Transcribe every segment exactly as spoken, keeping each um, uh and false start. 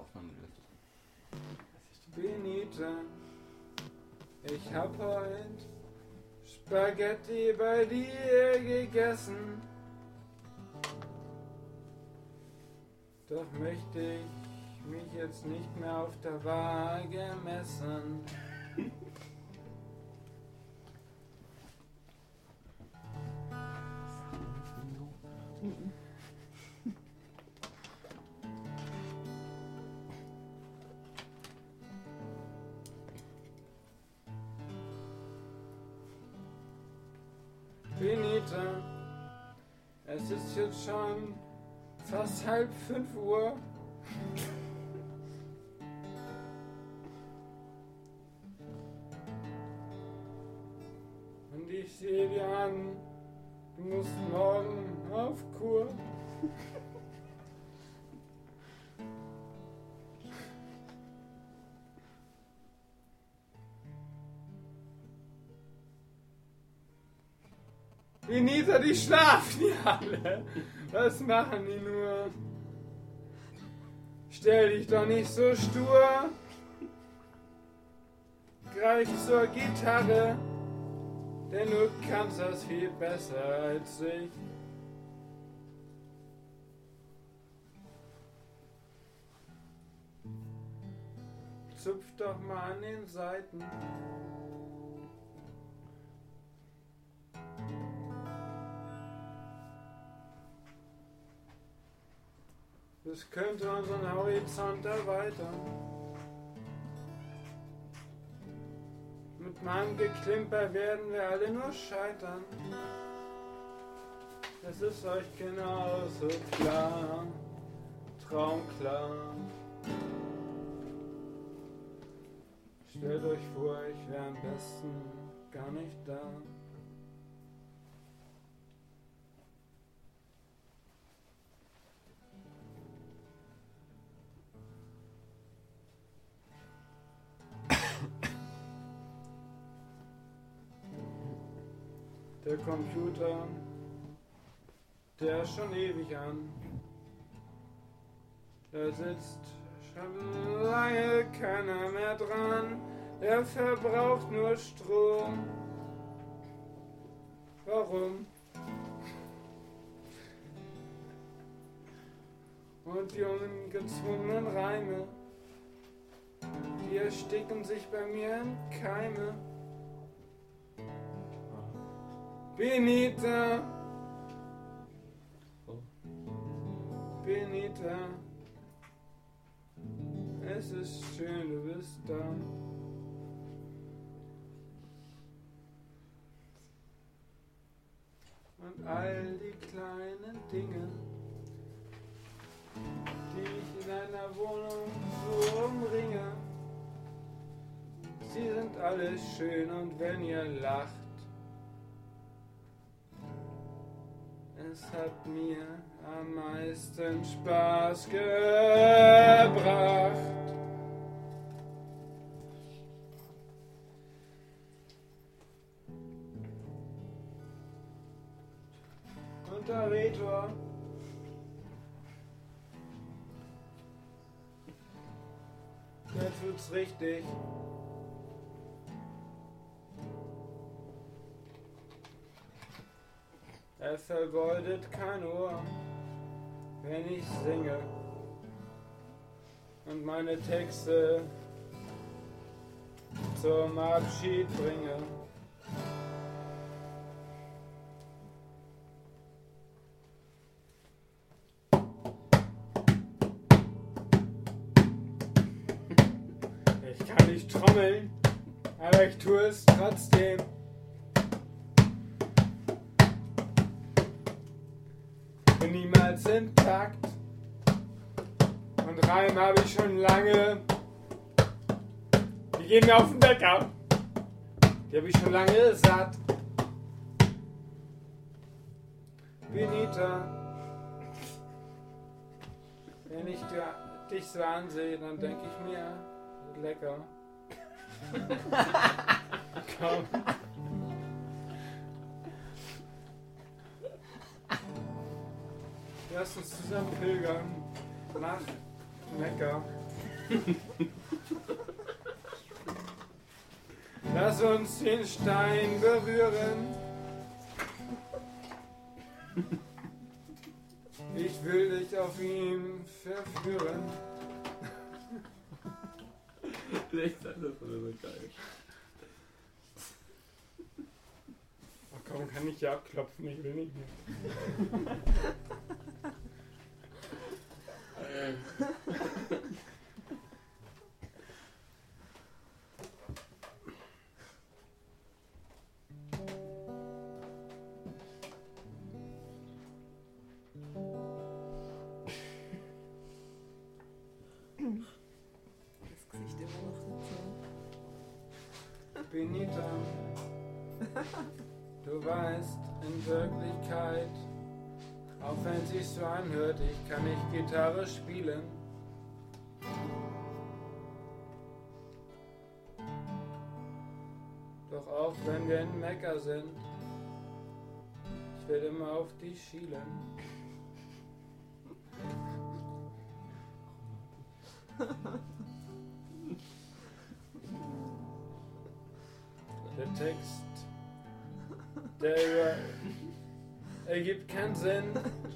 aufhören willst. Benita, ich hab heut Spaghetti bei dir gegessen. Doch möchte ich mich jetzt nicht mehr auf der Waage messen. Benita, es ist jetzt schon fast halb fünf Uhr. Und ich sehe dir an, du musst morgen auf Kur. Benita, die schlafen ja alle. Was machen die nur? Stell dich doch nicht so stur. Greif zur Gitarre, denn du kannst das viel besser als ich. Zupf doch mal an den Saiten. Das könnte unseren Horizont erweitern. Mit meinem Geklimper werden wir alle nur scheitern. Es ist euch genauso klar, traumklar. Stellt euch vor, ich wäre am besten gar nicht da. Der Computer, der ist schon ewig an. Da sitzt schon lange keiner mehr dran. Der verbraucht nur Strom. Warum? Und die ungezwungenen Reime, die ersticken sich bei mir in Keime. Benita, Benita, es ist schön, du bist da. Und all die kleinen Dinge, die ich in einer Wohnung so umringe, sie sind alle schön und wenn ihr lacht, es hat mir am meisten Spaß gebracht. Und der Retor, der tut's richtig. Er vergoldet kein Ohr, wenn ich singe und meine Texte zum Abschied bringe. Ich kann nicht trommeln, aber ich tue es trotzdem. Niemals intakt und Reim habe ich schon lange. Die gehen mir auf den Wecker, die habe ich schon lange satt. Benita, wenn ich dich so ansehe, dann denke ich mir, lecker. Komm. Lass uns zusammen pilgern nach Mekka. Lass uns den Stein berühren. Ich will dich auf ihn verführen. Das ist echt alles oder so geil. Ach komm, kann ich ja abklopfen, ich will nicht mehr. Das Gesicht immer noch nicht so. Benita, du weißt, in Wirklichkeit, auch wenn sich's so anhört, ich kann nicht Gitarre spielen. Doch auch wenn wir in Mekka sind, ich werde immer auf dich schielen. Der Text, der über, ergibt keinen Sinn.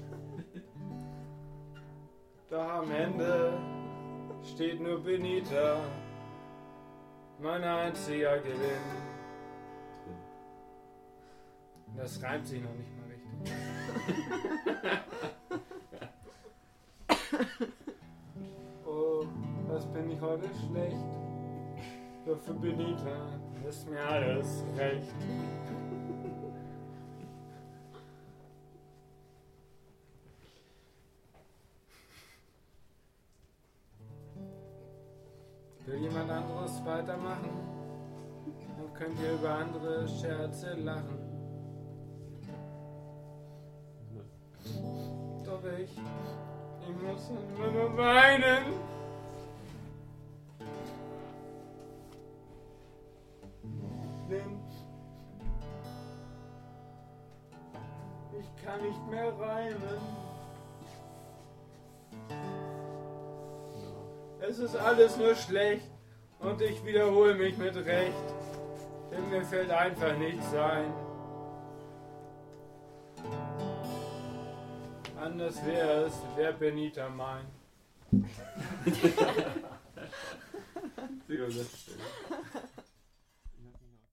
Doch am Ende steht nur Benita, mein einziger Gewinn. Das reimt sich noch nicht mal richtig. Oh, was bin ich heute schlecht. Doch für Benita ist mir alles recht. Will jemand anderes weitermachen? Dann könnt ihr über andere Scherze lachen. Doch ich, ich muss immer nur weinen. Denn ich kann nicht mehr reimen. Es ist alles nur schlecht und ich wiederhole mich mit Recht, denn mir fällt einfach nichts ein. Anders wäre es, wer Benita mein. Sehr gut.